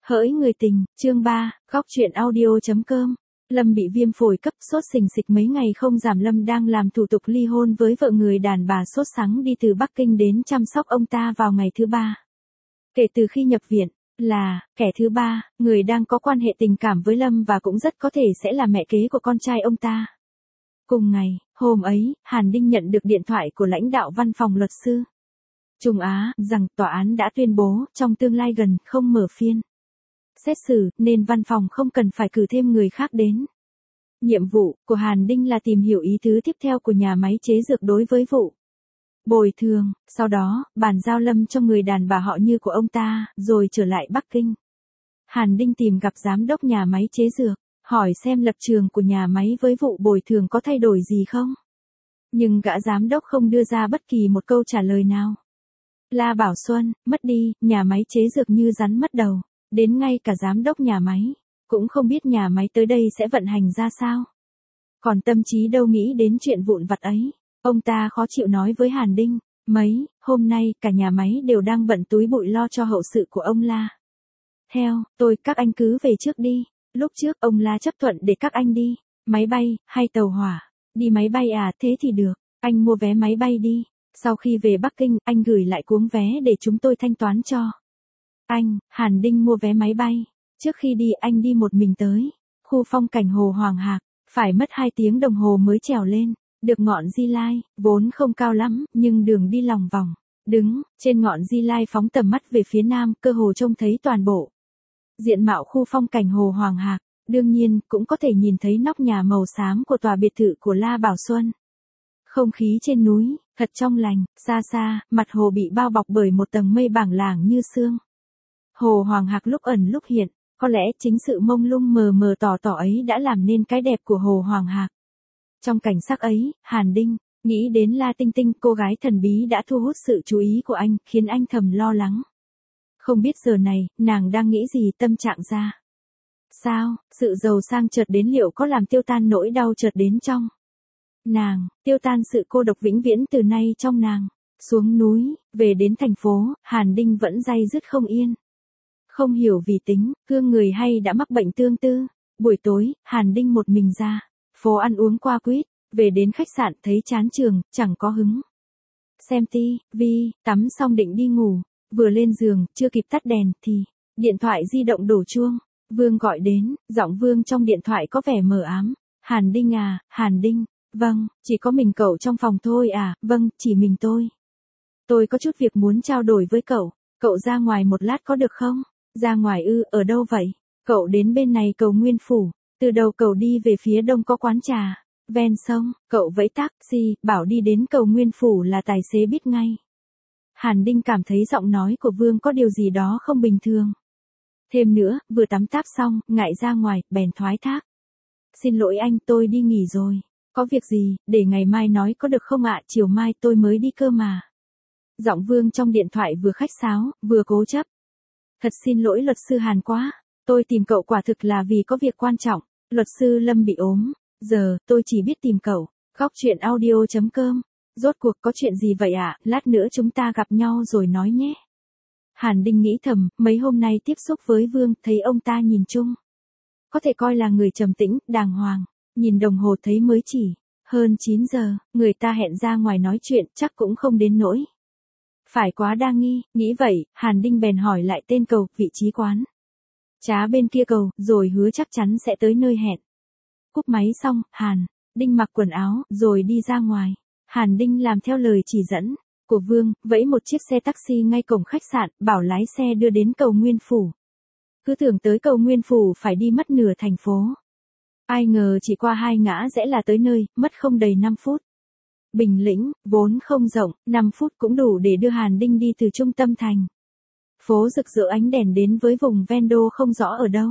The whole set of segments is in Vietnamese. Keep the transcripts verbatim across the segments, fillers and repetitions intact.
Hỡi người tình, chương ba, góc truyện audio.com. Lâm bị viêm phổi cấp, sốt sình sịch mấy ngày không giảm. Lâm đang làm thủ tục ly hôn với vợ người đàn bà sốt sắng đi từ Bắc Kinh đến chăm sóc ông ta vào ngày thứ ba. Kể từ khi nhập viện, là, kẻ thứ ba, người đang có quan hệ tình cảm với Lâm và cũng rất có thể sẽ là mẹ kế của con trai ông ta. Cùng ngày, hôm ấy, Hàn Đinh nhận được điện thoại của lãnh đạo văn phòng luật sư Trung Á, rằng tòa án đã tuyên bố, trong tương lai gần, không mở phiên xét xử, nên văn phòng không cần phải cử thêm người khác đến. Nhiệm vụ của Hàn Đinh là tìm hiểu ý tứ tiếp theo của nhà máy chế dược đối với vụ bồi thường, sau đó, bàn giao Lâm cho người đàn bà họ Như của ông ta, rồi trở lại Bắc Kinh. Hàn Đinh tìm gặp giám đốc nhà máy chế dược, hỏi xem lập trường của nhà máy với vụ bồi thường có thay đổi gì không. Nhưng gã giám đốc không đưa ra bất kỳ một câu trả lời nào. La Bảo Xuân, mất đi, nhà máy chế dược như rắn mất đầu. Đến ngay cả giám đốc nhà máy, cũng không biết nhà máy tới đây sẽ vận hành ra sao. Còn tâm trí đâu nghĩ đến chuyện vụn vặt ấy. Ông ta khó chịu nói với Hàn Đinh, mấy, hôm nay cả nhà máy đều đang bận túi bụi lo cho hậu sự của ông La. Theo, tôi, các anh cứ về trước đi. Lúc trước ông La chấp thuận để các anh đi. Máy bay, hay tàu hỏa. Đi máy bay à, thế thì được. Anh mua vé máy bay đi. Sau khi về Bắc Kinh, anh gửi lại cuống vé để chúng tôi thanh toán cho anh. Hàn Đinh mua vé máy bay. Trước khi đi anh đi một mình tới khu phong cảnh Hồ Hoàng Hạc, phải mất hai tiếng đồng hồ mới trèo lên được ngọn Di Lai, vốn không cao lắm, nhưng đường đi lòng vòng. Đứng trên ngọn Di Lai phóng tầm mắt về phía nam, cơ hồ trông thấy toàn bộ diện mạo khu phong cảnh Hồ Hoàng Hạc, đương nhiên cũng có thể nhìn thấy nóc nhà màu xám của tòa biệt thự của La Bảo Xuân. Không khí trên núi thật trong lành, xa xa, mặt hồ bị bao bọc bởi một tầng mây bảng lảng như sương. Hồ Hoàng Hạc lúc ẩn lúc hiện, có lẽ chính sự mông lung mờ mờ tỏ tỏ ấy đã làm nên cái đẹp của Hồ Hoàng Hạc. Trong cảnh sắc ấy, Hàn Đinh nghĩ đến La Tinh Tinh, cô gái thần bí đã thu hút sự chú ý của anh, khiến anh thầm lo lắng. Không biết giờ này, nàng đang nghĩ gì, tâm trạng ra sao, sự giàu sang chợt đến liệu có làm tiêu tan nỗi đau chợt đến trong nàng, tiêu tan sự cô độc vĩnh viễn từ nay trong nàng. Xuống núi, về đến thành phố, Hàn Đinh vẫn day dứt không yên. Không hiểu vì tính, cương người hay đã mắc bệnh tương tư. Buổi tối, Hàn Đinh một mình ra phố ăn uống qua quýt, về đến khách sạn thấy chán trường, chẳng có hứng xem ti vi, tắm xong định đi ngủ, vừa lên giường, chưa kịp tắt đèn thì điện thoại di động đổ chuông. Vương gọi đến, giọng Vương trong điện thoại có vẻ mờ ám. Hàn Đinh à, Hàn Đinh, vâng, chỉ có mình cậu trong phòng thôi à, vâng, chỉ mình tôi. Tôi có chút việc muốn trao đổi với cậu, cậu ra ngoài một lát có được không? Ra ngoài ư, ở đâu vậy? Cậu đến bên này cầu Nguyên Phủ, từ đầu cầu đi về phía đông có quán trà ven sông, cậu vẫy taxi, bảo đi đến cầu Nguyên Phủ là tài xế biết ngay. Hàn Đinh cảm thấy giọng nói của Vương có điều gì đó không bình thường. Thêm nữa, vừa tắm táp xong, ngại ra ngoài, bèn thoái thác. Xin lỗi anh, tôi đi nghỉ rồi. Có việc gì, để ngày mai nói có được không ạ, chiều mai tôi mới đi cơ mà. Giọng Vương trong điện thoại vừa khách sáo, vừa cố chấp. Thật xin lỗi luật sư Hàn quá, tôi tìm cậu quả thực là vì có việc quan trọng, luật sư Lâm bị ốm, giờ, tôi chỉ biết tìm cậu. Góc truyện audio.com. Rốt cuộc có chuyện gì vậy ạ, à? Lát nữa chúng ta gặp nhau rồi nói nhé. Hàn Đinh nghĩ thầm, mấy hôm nay tiếp xúc với Vương, thấy ông ta nhìn chung có thể coi là người trầm tĩnh, đàng hoàng. Nhìn đồng hồ thấy mới chỉ hơn chín giờ, người ta hẹn ra ngoài nói chuyện, chắc cũng không đến nỗi phải quá đa nghi. Nghĩ vậy, Hàn Đinh bèn hỏi lại tên cầu, vị trí quán trá bên kia cầu, rồi hứa chắc chắn sẽ tới nơi hẹn. Cúp máy xong, Hàn Đinh mặc quần áo, rồi đi ra ngoài. Hàn Đinh làm theo lời chỉ dẫn của Vương, vẫy một chiếc xe taxi ngay cổng khách sạn, bảo lái xe đưa đến cầu Nguyên Phủ. Cứ tưởng tới cầu Nguyên Phủ phải đi mất nửa thành phố. Ai ngờ chỉ qua hai ngã rẽ là tới nơi, mất không đầy năm phút. Bình Lĩnh, vốn không rộng, năm phút cũng đủ để đưa Hàn Đinh đi từ trung tâm thành phố rực rỡ ánh đèn đến với vùng ven đô không rõ ở đâu.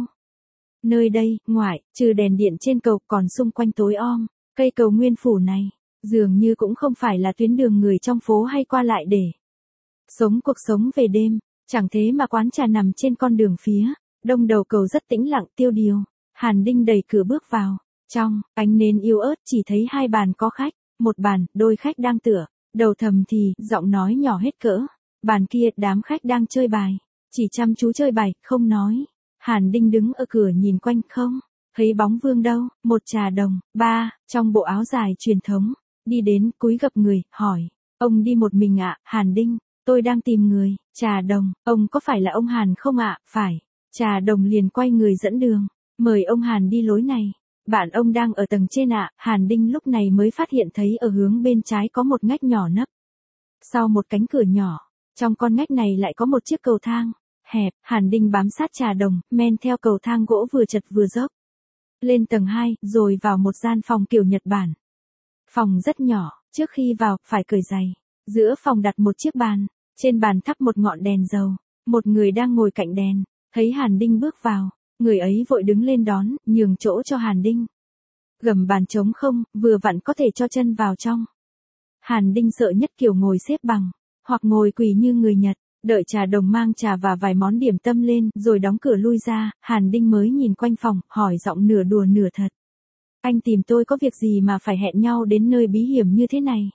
Nơi đây, ngoại, trừ đèn điện trên cầu còn xung quanh tối om, cây cầu Nguyên Phủ này, dường như cũng không phải là tuyến đường người trong phố hay qua lại để sống cuộc sống về đêm. Chẳng thế mà quán trà nằm trên con đường phía đông đầu cầu rất tĩnh lặng tiêu điều. Hàn Đinh đẩy cửa bước vào. Trong, ánh nến yếu ớt chỉ thấy hai bàn có khách. Một bàn, đôi khách đang tựa đầu thầm thì, giọng nói nhỏ hết cỡ. Bàn kia, đám khách đang chơi bài. Chỉ chăm chú chơi bài, không nói. Hàn Đinh đứng ở cửa nhìn quanh không thấy bóng Vương đâu, một trà đồng, ba, trong bộ áo dài truyền thống, đi đến, cúi gập người, hỏi, ông đi một mình ạ, Hàn Đinh, tôi đang tìm người, trà đồng, ông có phải là ông Hàn không ạ, phải, trà đồng liền quay người dẫn đường, mời ông Hàn đi lối này, bạn ông đang ở tầng trên ạ, Hàn Đinh lúc này mới phát hiện thấy ở hướng bên trái có một ngách nhỏ nấp, sau một cánh cửa nhỏ, trong con ngách này lại có một chiếc cầu thang, hẹp, Hàn Đinh bám sát trà đồng, men theo cầu thang gỗ vừa chật vừa dốc. Lên tầng hai, rồi vào một gian phòng kiểu Nhật Bản. Phòng rất nhỏ, trước khi vào, phải cởi giày. Giữa phòng đặt một chiếc bàn, trên bàn thắp một ngọn đèn dầu. Một người đang ngồi cạnh đèn, thấy Hàn Đinh bước vào, người ấy vội đứng lên đón, nhường chỗ cho Hàn Đinh. Gầm bàn trống không, vừa vặn có thể cho chân vào trong. Hàn Đinh sợ nhất kiểu ngồi xếp bằng, hoặc ngồi quỳ như người Nhật. Đợi trà đồng mang trà và vài món điểm tâm lên, rồi đóng cửa lui ra, Hàn Đinh mới nhìn quanh phòng, hỏi giọng nửa đùa nửa thật. Anh tìm tôi có việc gì mà phải hẹn nhau đến nơi bí hiểm như thế này?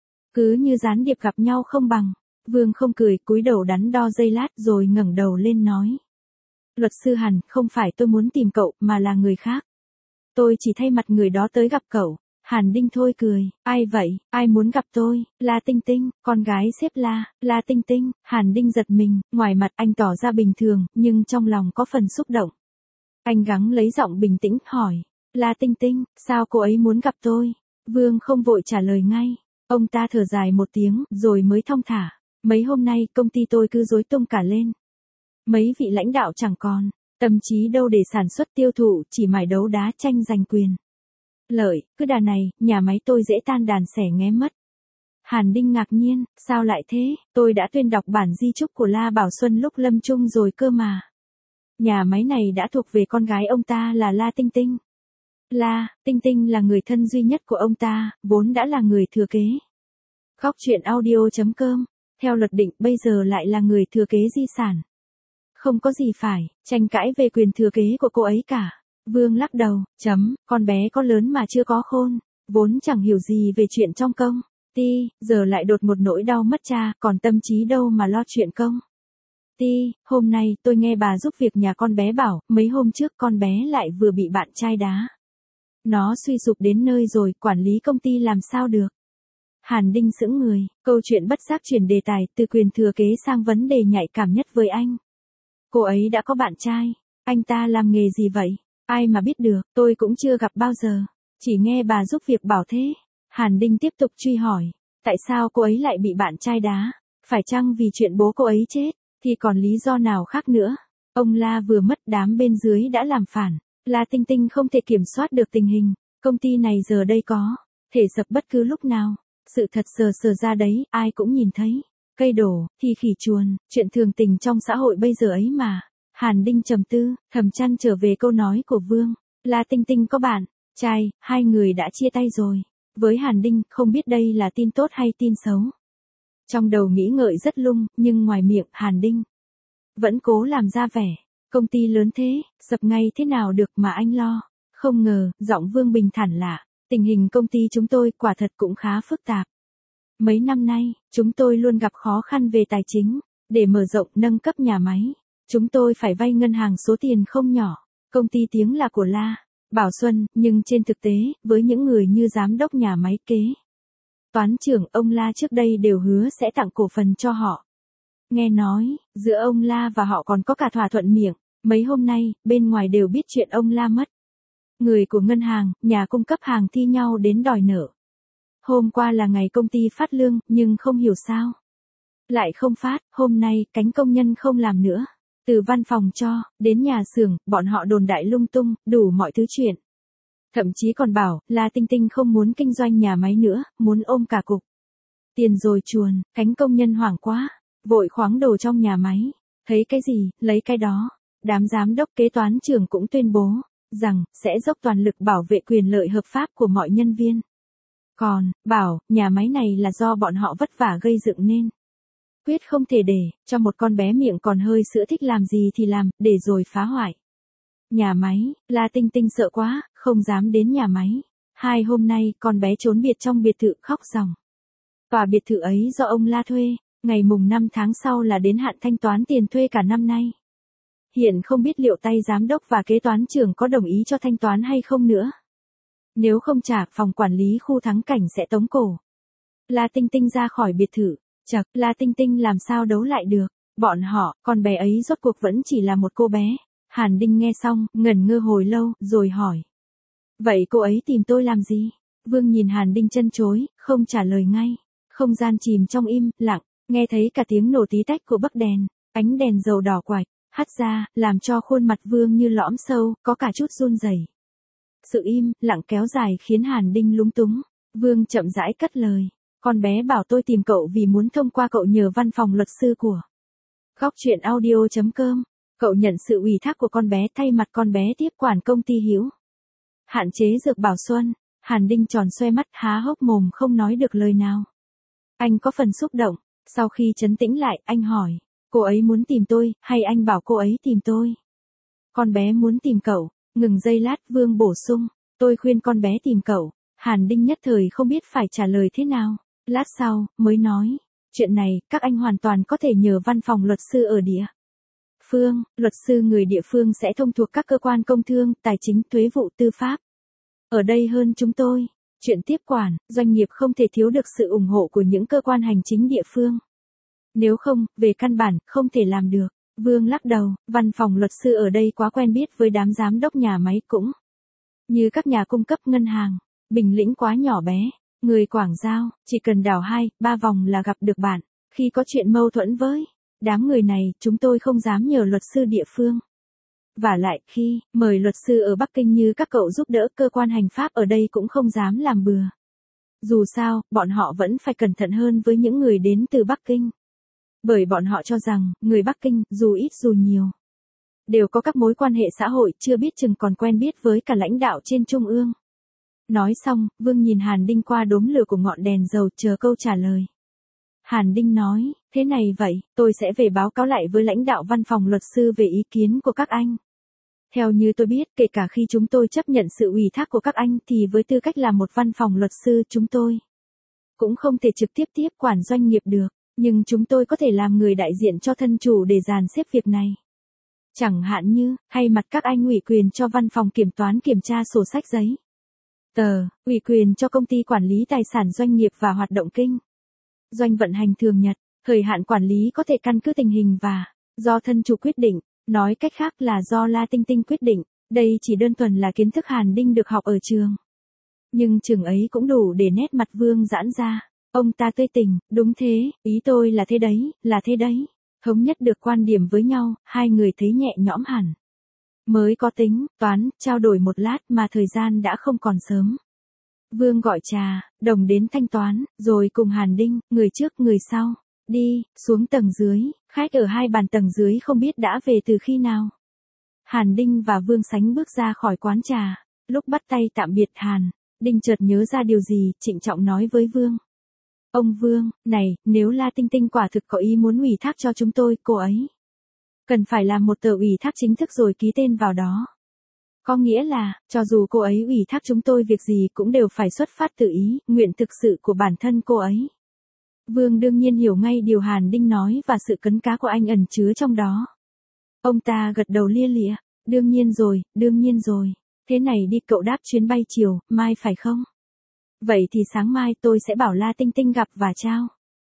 Cứ như gián điệp gặp nhau không bằng. Vương không cười, cúi đầu đắn đo giây lát rồi ngẩng đầu lên nói. Luật sư Hàn, không phải tôi muốn tìm cậu, mà là người khác. Tôi chỉ thay mặt người đó tới gặp cậu. Hàn Đinh thôi cười, ai vậy, ai muốn gặp tôi, La Tinh Tinh, con gái xếp La, La Tinh Tinh, Hàn Đinh giật mình, ngoài mặt anh tỏ ra bình thường, nhưng trong lòng có phần xúc động. Anh gắng lấy giọng bình tĩnh, hỏi, La Tinh Tinh, sao cô ấy muốn gặp tôi? Vương không vội trả lời ngay, ông ta thở dài một tiếng, rồi mới thong thả, mấy hôm nay công ty tôi cứ rối tung cả lên. Mấy vị lãnh đạo chẳng còn, tâm trí đâu để sản xuất tiêu thụ, chỉ mải đấu đá tranh giành quyền. Lợi, cứ đà này, nhà máy tôi dễ tan đàn xẻ nghé mất. Hàn Đinh ngạc nhiên, sao lại thế, tôi đã tuyên đọc bản di chúc của La Bảo Xuân lúc lâm chung rồi cơ mà. Nhà máy này đã thuộc về con gái ông ta là La Tinh Tinh. La, Tinh Tinh là người thân duy nhất của ông ta, vốn đã là người thừa kế. Góc truyện audio chấm com, theo luật định bây giờ lại là người thừa kế di sản. Không có gì phải, tranh cãi về quyền thừa kế của cô ấy cả. Vương lắc đầu, chấm, con bé có lớn mà chưa có khôn, vốn chẳng hiểu gì về chuyện trong công, ti, giờ lại đột một nỗi đau mất cha, còn tâm trí đâu mà lo chuyện công. Ti, hôm nay tôi nghe bà giúp việc nhà con bé bảo, mấy hôm trước con bé lại vừa bị bạn trai đá. Nó suy sụp đến nơi rồi, quản lý công ty làm sao được. Hàn Đinh sững người, câu chuyện bất giác chuyển đề tài từ quyền thừa kế sang vấn đề nhạy cảm nhất với anh. Cô ấy đã có bạn trai, anh ta làm nghề gì vậy? Ai mà biết được, tôi cũng chưa gặp bao giờ. Chỉ nghe bà giúp việc bảo thế. Hàn Đinh tiếp tục truy hỏi. Tại sao cô ấy lại bị bạn trai đá? Phải chăng vì chuyện bố cô ấy chết? Thì còn lý do nào khác nữa? Ông La vừa mất, đám bên dưới đã làm phản. La Tinh Tinh không thể kiểm soát được tình hình. Công ty này giờ đây có thể sập bất cứ lúc nào. Sự thật sờ sờ ra đấy, ai cũng nhìn thấy. Cây đổ, thì khỉ chuồn, chuyện thường tình trong xã hội bây giờ ấy mà. Hàn Đinh trầm tư, thầm chăn trở về câu nói của Vương. La Tinh Tinh có bạn trai, hai người đã chia tay rồi. Với Hàn Đinh, không biết đây là tin tốt hay tin xấu. Trong đầu nghĩ ngợi rất lung, nhưng ngoài miệng, Hàn Đinh vẫn cố làm ra vẻ. Công ty lớn thế, sập ngay thế nào được mà anh lo. Không ngờ, giọng Vương bình thản lạ. Tình hình công ty chúng tôi quả thật cũng khá phức tạp. Mấy năm nay, chúng tôi luôn gặp khó khăn về tài chính. Để mở rộng nâng cấp nhà máy, chúng tôi phải vay ngân hàng số tiền không nhỏ. Công ty tiếng là của La Bảo Xuân, nhưng trên thực tế, với những người như giám đốc nhà máy kế toán trưởng ông La trước đây đều hứa sẽ tặng cổ phần cho họ. Nghe nói, giữa ông La và họ còn có cả thỏa thuận miệng. Mấy hôm nay, bên ngoài đều biết chuyện ông La mất. Người của ngân hàng, nhà cung cấp hàng thi nhau đến đòi nợ. Hôm qua là ngày công ty phát lương, nhưng không hiểu sao lại không phát. Hôm nay, cánh công nhân không làm nữa. Từ văn phòng cho, đến nhà xưởng, bọn họ đồn đại lung tung, đủ mọi thứ chuyện. Thậm chí còn bảo, là Tinh Tinh không muốn kinh doanh nhà máy nữa, muốn ôm cả cục tiền rồi chuồn. Cánh công nhân hoảng quá, vội khoáng đồ trong nhà máy. Thấy cái gì, lấy cái đó. Đám giám đốc kế toán trưởng cũng tuyên bố rằng, sẽ dốc toàn lực bảo vệ quyền lợi hợp pháp của mọi nhân viên. Còn, bảo, nhà máy này là do bọn họ vất vả gây dựng nên. Quyết không thể để, cho một con bé miệng còn hơi sữa thích làm gì thì làm, để rồi phá hoại. Nhà máy, La Tinh Tinh sợ quá, không dám đến nhà máy. Hai hôm nay, con bé trốn biệt trong biệt thự khóc ròng. Tòa biệt thự ấy do ông La thuê, ngày mùng năm tháng sau là đến hạn thanh toán tiền thuê cả năm nay. hiện không biết liệu tay giám đốc và kế toán trưởng có đồng ý cho thanh toán hay không nữa. Nếu không trả, phòng quản lý khu thắng cảnh sẽ tống cổ. La Tinh Tinh ra khỏi biệt thự, chậc, La Tinh Tinh làm sao đấu lại được, bọn họ, con bé ấy rốt cuộc vẫn chỉ là một cô bé. Hàn Đinh nghe xong, ngẩn ngơ hồi lâu, rồi hỏi. Vậy cô ấy tìm tôi làm gì? Vương nhìn Hàn Đinh chân chối, không trả lời ngay. Không gian chìm trong im lặng, nghe thấy cả tiếng nổ tí tách của bấc đèn, ánh đèn dầu đỏ quạch, hắt ra, làm cho khuôn mặt Vương như lõm sâu, có cả chút run rẩy. Sự im lặng kéo dài khiến Hàn Đinh lúng túng. Vương chậm rãi cất lời. Con bé bảo tôi tìm cậu vì muốn thông qua cậu nhờ văn phòng luật sư của Góc Chuyện Audio chấm com. Cậu nhận sự ủy thác của con bé thay mặt con bé tiếp quản công ty Hiếu Hạn chế dược Bảo Xuân. Hàn Đinh tròn xoe mắt há hốc mồm không nói được lời nào. Anh có phần xúc động. Sau khi trấn tĩnh lại, anh hỏi. Cô ấy muốn tìm tôi, hay anh bảo cô ấy tìm tôi? Con bé muốn tìm cậu. Ngừng giây lát, Vương bổ sung. Tôi khuyên con bé tìm cậu. Hàn Đinh nhất thời không biết phải trả lời thế nào. Lát sau, mới nói. Chuyện này, các anh hoàn toàn có thể nhờ văn phòng luật sư ở địa phương. Luật sư người địa phương sẽ thông thuộc các cơ quan công thương, tài chính, thuế vụ, tư pháp. Ở đây hơn chúng tôi. Chuyện tiếp quản, doanh nghiệp không thể thiếu được sự ủng hộ của những cơ quan hành chính địa phương. Nếu không, về căn bản, không thể làm được. Vương lắc đầu, văn phòng luật sư ở đây quá quen biết với đám giám đốc nhà máy cũng như các nhà cung cấp ngân hàng. Bình Lĩnh quá nhỏ bé. Người Quảng Giao, chỉ cần đảo hai, ba vòng là gặp được bạn. Khi có chuyện mâu thuẫn với đám người này, chúng tôi không dám nhờ luật sư địa phương. Vả lại, khi mời luật sư ở Bắc Kinh như các cậu giúp đỡ, cơ quan hành pháp ở đây cũng không dám làm bừa. Dù sao, bọn họ vẫn phải cẩn thận hơn với những người đến từ Bắc Kinh. Bởi bọn họ cho rằng, người Bắc Kinh, dù ít dù nhiều, đều có các mối quan hệ xã hội, chưa biết chừng còn quen biết với cả lãnh đạo trên trung ương. Nói xong, Vương nhìn Hàn Đinh qua đốm lửa của ngọn đèn dầu, chờ câu trả lời. Hàn Đinh nói, thế này vậy, tôi sẽ về báo cáo lại với lãnh đạo văn phòng luật sư về ý kiến của các anh. Theo như tôi biết, kể cả khi chúng tôi chấp nhận sự ủy thác của các anh thì với tư cách là một văn phòng luật sư chúng tôi cũng không thể trực tiếp tiếp quản doanh nghiệp được, nhưng chúng tôi có thể làm người đại diện cho thân chủ để dàn xếp việc này. Chẳng hạn như, hay mặt các anh ủy quyền cho văn phòng kiểm toán kiểm tra sổ sách giấy tờ, ủy quyền cho công ty quản lý tài sản doanh nghiệp và hoạt động kinh doanh vận hành thường nhật, thời hạn quản lý có thể căn cứ tình hình và do thân chủ quyết định, nói cách khác là do La Tinh Tinh quyết định. Đây chỉ đơn thuần là kiến thức Hàn Đinh được học ở trường. Nhưng trường ấy cũng đủ để nét mặt Vương giãn ra. Ông ta tươi tỉnh, đúng thế, ý tôi là thế đấy, là thế đấy. Thống nhất được quan điểm với nhau, hai người thấy nhẹ nhõm hẳn. Mới có tính, toán, trao đổi một lát mà thời gian đã không còn sớm. Vương gọi trà, đồng đến thanh toán, rồi cùng Hàn Đinh, người trước người sau, đi, xuống tầng dưới, khách ở hai bàn tầng dưới không biết đã về từ khi nào. Hàn Đinh và Vương Sánh bước ra khỏi quán trà, lúc bắt tay tạm biệt Hàn Đinh chợt nhớ ra điều gì, trịnh trọng nói với Vương. Ông Vương, này, nếu La Tinh Tinh quả thực có ý muốn ủy thác cho chúng tôi, cô ấy cần phải làm một tờ ủy thác chính thức rồi ký tên vào đó. Có nghĩa là, cho dù cô ấy ủy thác chúng tôi việc gì cũng đều phải xuất phát từ ý, nguyện thực sự của bản thân cô ấy. Vương đương nhiên hiểu ngay điều Hàn Đinh nói và sự cấn cá của anh ẩn chứa trong đó. Ông ta gật đầu lia lịa, đương nhiên rồi, đương nhiên rồi. Thế này đi, cậu đáp chuyến bay chiều, mai phải không? Vậy thì sáng mai tôi sẽ bảo La Tinh Tinh gặp và trao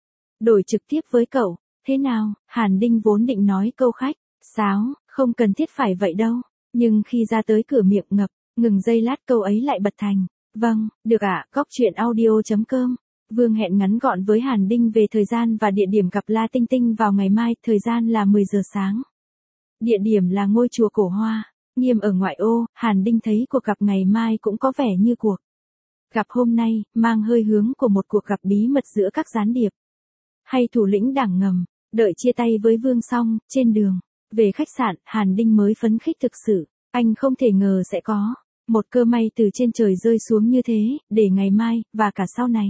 đổi trực tiếp với cậu. Thế nào? Hàn Đinh vốn định nói câu khách sáo, không cần thiết phải vậy đâu. Nhưng khi ra tới cửa miệng ngập, ngừng giây lát câu ấy lại bật thành. Vâng, được ạ, Góc Chuyện Audio chấm com. Vương hẹn ngắn gọn với Hàn Đinh về thời gian và địa điểm gặp La Tinh Tinh vào ngày mai, thời gian là mười giờ sáng. Địa điểm là ngôi chùa Cổ Hoa, Nghiêm ở ngoại ô. Hàn Đinh thấy cuộc gặp ngày mai cũng có vẻ như cuộc gặp hôm nay, mang hơi hướng của một cuộc gặp bí mật giữa các gián điệp hay thủ lĩnh đảng ngầm. Đợi chia tay với Vương xong, trên đường về khách sạn, Hàn Đinh mới phấn khích thực sự. Anh không thể ngờ sẽ có một cơ may từ trên trời rơi xuống như thế, để ngày mai, và cả sau này,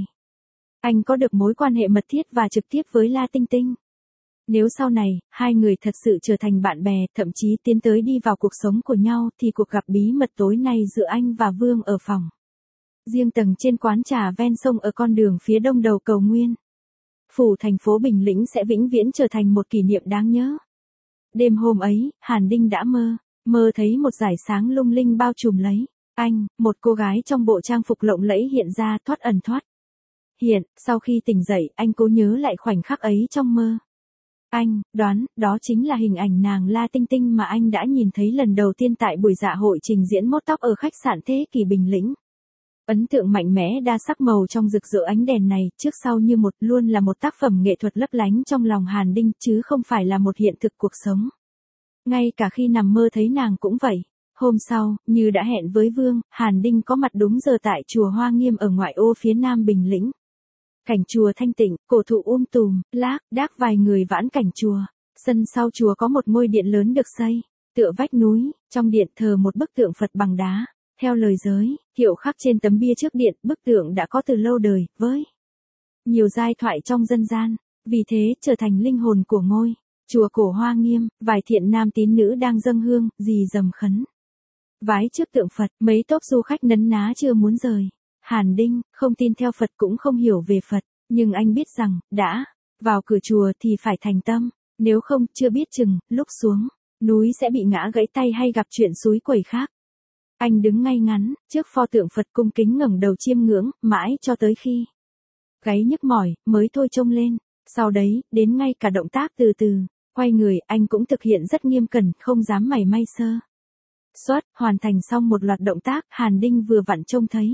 anh có được mối quan hệ mật thiết và trực tiếp với La Tinh Tinh. Nếu sau này, hai người thật sự trở thành bạn bè, thậm chí tiến tới đi vào cuộc sống của nhau, thì cuộc gặp bí mật tối nay giữa anh và Vương ở phòng riêng tầng trên quán trà ven sông ở con đường phía đông đầu cầu Nguyên Phủ thành phố Bình Lĩnh sẽ vĩnh viễn trở thành một kỷ niệm đáng nhớ. Đêm hôm ấy, Hàn Đinh đã mơ, mơ thấy một dải sáng lung linh bao trùm lấy anh, một cô gái trong bộ trang phục lộng lẫy hiện ra thoát ẩn thoát hiện, sau khi tỉnh dậy, anh cố nhớ lại khoảnh khắc ấy trong mơ. Anh đoán, đó chính là hình ảnh nàng La Tinh Tinh mà anh đã nhìn thấy lần đầu tiên tại buổi dạ hội trình diễn mốt tóc ở khách sạn Thế Kỷ Bình Lĩnh. Ấn tượng mạnh mẽ đa sắc màu trong rực rỡ ánh đèn này, trước sau như một, luôn là một tác phẩm nghệ thuật lấp lánh trong lòng Hàn Đinh, chứ không phải là một hiện thực cuộc sống. Ngay cả khi nằm mơ thấy nàng cũng vậy. Hôm sau, như đã hẹn với Vương, Hàn Đinh có mặt đúng giờ tại chùa Hoa Nghiêm ở ngoại ô phía nam Bình Lĩnh. Cảnh chùa thanh tịnh, cổ thụ um tùm, lác đác vài người vãn cảnh chùa. Sân sau chùa có một ngôi điện lớn được xây, tựa vách núi, trong điện thờ một bức tượng Phật bằng đá. Theo lời giới, hiệu khắc trên tấm bia trước điện, bức tượng đã có từ lâu đời, với nhiều giai thoại trong dân gian, vì thế trở thành linh hồn của ngôi chùa cổ Hoa Nghiêm. Vài thiện nam tín nữ đang dâng hương, rì rầm khấn vái trước tượng Phật, mấy tốp du khách nấn ná chưa muốn rời. Hàn Đinh không tin theo Phật cũng không hiểu về Phật, nhưng anh biết rằng, đã vào cửa chùa thì phải thành tâm, nếu không, chưa biết chừng, lúc xuống núi sẽ bị ngã gãy tay hay gặp chuyện xúi quẩy khác. Anh đứng ngay ngắn, trước pho tượng Phật cung kính ngẩng đầu chiêm ngưỡng, mãi cho tới khi gáy nhức mỏi, mới thôi trông lên. Sau đấy, đến ngay cả động tác từ từ quay người, anh cũng thực hiện rất nghiêm cẩn, không dám mảy may sơ suất. Hoàn thành xong một loạt động tác, Hàn Đinh vừa vặn trông thấy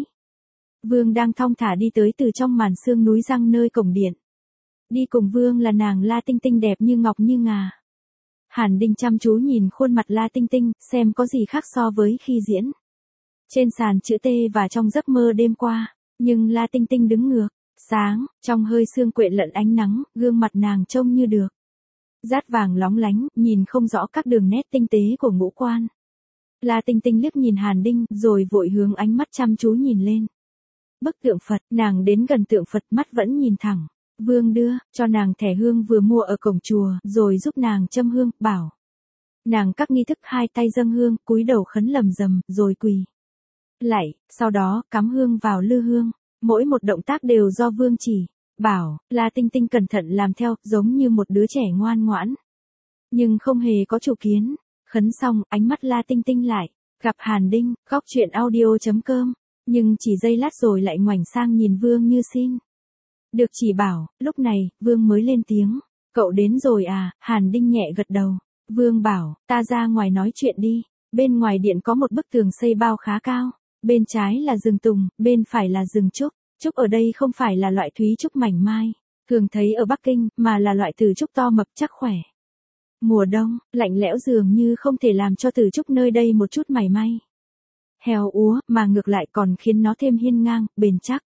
Vương đang thong thả đi tới từ trong màn sương núi răng nơi cổng điện. Đi cùng Vương là nàng La Tinh Tinh đẹp như ngọc như ngà. Hàn Đinh chăm chú nhìn khuôn mặt La Tinh Tinh, xem có gì khác so với khi diễn trên sàn chữ T và trong giấc mơ đêm qua. Nhưng La Tinh Tinh đứng ngược, sáng, trong hơi sương quện lẫn ánh nắng, gương mặt nàng trông như được dát vàng lóng lánh, nhìn không rõ các đường nét tinh tế của ngũ quan. La Tinh Tinh liếc nhìn Hàn Đinh, rồi vội hướng ánh mắt chăm chú nhìn lên bức tượng Phật. Nàng đến gần tượng Phật, mắt vẫn nhìn thẳng. Vương đưa cho nàng thẻ hương vừa mua ở cổng chùa, rồi giúp nàng châm hương, bảo nàng các nghi thức, hai tay dâng hương, cúi đầu khấn lầm rầm, rồi quỳ lạy, sau đó cắm hương vào lư hương. Mỗi một động tác đều do Vương chỉ bảo. La Tinh Tinh cẩn thận làm theo, giống như một đứa trẻ ngoan ngoãn, nhưng không hề có chủ kiến. Khấn xong, ánh mắt La Tinh Tinh lại gặp Hàn Đinh. Góc truyện audio chấm com. Nhưng chỉ giây lát rồi lại ngoảnh sang nhìn Vương như xin được chỉ bảo. Lúc này, Vương mới lên tiếng. Cậu đến rồi à? Hàn Đinh nhẹ gật đầu. Vương bảo, ta ra ngoài nói chuyện đi. Bên ngoài điện có một bức tường xây bao khá cao. Bên trái là rừng tùng, bên phải là rừng trúc. Trúc ở đây không phải là loại thúy trúc mảnh mai thường thấy ở Bắc Kinh, mà là loại từ trúc to mập chắc khỏe. Mùa đông, lạnh lẽo dường như không thể làm cho từ trúc nơi đây một chút mảy may heo úa, mà ngược lại còn khiến nó thêm hiên ngang, bền chắc.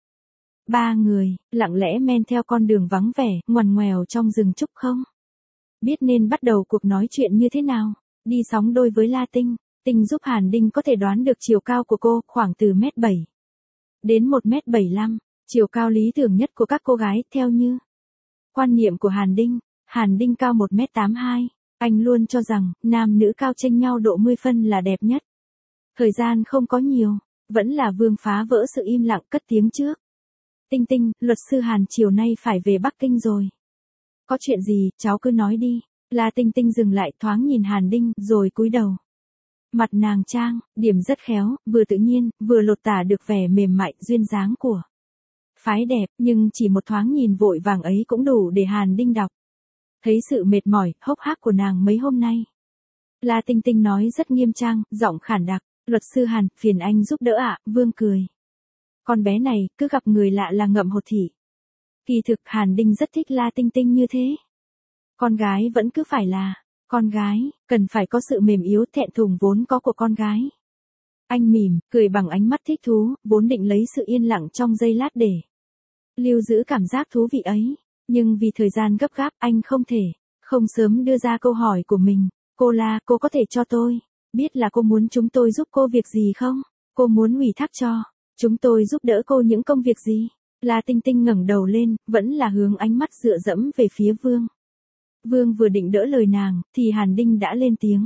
Ba người, lặng lẽ men theo con đường vắng vẻ, ngoằn ngoèo trong rừng trúc, không biết nên bắt đầu cuộc nói chuyện như thế nào. Đi sóng đôi với La Tinh Tinh giúp Hàn Đinh có thể đoán được chiều cao của cô, khoảng từ mét bảy đến một mét bảy mươi lăm, chiều cao lý tưởng nhất của các cô gái, theo như quan niệm của Hàn Đinh. Hàn Đinh cao một mét tám mươi hai, anh luôn cho rằng, nam nữ cao chênh nhau độ mười phân là đẹp nhất. Thời gian không có nhiều, vẫn là Vương phá vỡ sự im lặng, cất tiếng trước. Tinh Tinh, luật sư Hàn chiều nay phải về Bắc Kinh rồi. Có chuyện gì, cháu cứ nói đi. La Tinh Tinh dừng lại, thoáng nhìn Hàn Đinh, rồi cúi đầu. Mặt nàng trang điểm rất khéo, vừa tự nhiên, vừa lột tả được vẻ mềm mại, duyên dáng của phái đẹp, nhưng chỉ một thoáng nhìn vội vàng ấy cũng đủ để Hàn Đinh đọc thấy sự mệt mỏi, hốc hác của nàng mấy hôm nay. La Tinh Tinh nói rất nghiêm trang, giọng khản đặc. Luật sư Hàn, phiền anh giúp đỡ ạ. Vương cười. Con bé này, cứ gặp người lạ là ngậm hột thị. Kỳ thực Hàn Đinh rất thích La Tinh Tinh như thế. Con gái vẫn cứ phải là con gái, cần phải có sự mềm yếu, thẹn thùng vốn có của con gái. Anh mỉm, cười bằng ánh mắt thích thú, vốn định lấy sự yên lặng trong giây lát để lưu giữ cảm giác thú vị ấy. Nhưng vì thời gian gấp gáp, anh không thể không sớm đưa ra câu hỏi của mình. Cô La, cô có thể cho tôi biết là cô muốn chúng tôi giúp cô việc gì không? Cô muốn ủy thác cho chúng tôi giúp đỡ cô những công việc gì? La Tinh Tinh ngẩng đầu lên, vẫn là hướng ánh mắt dựa dẫm về phía Vương. Vương vừa định đỡ lời nàng, thì Hàn Đinh đã lên tiếng.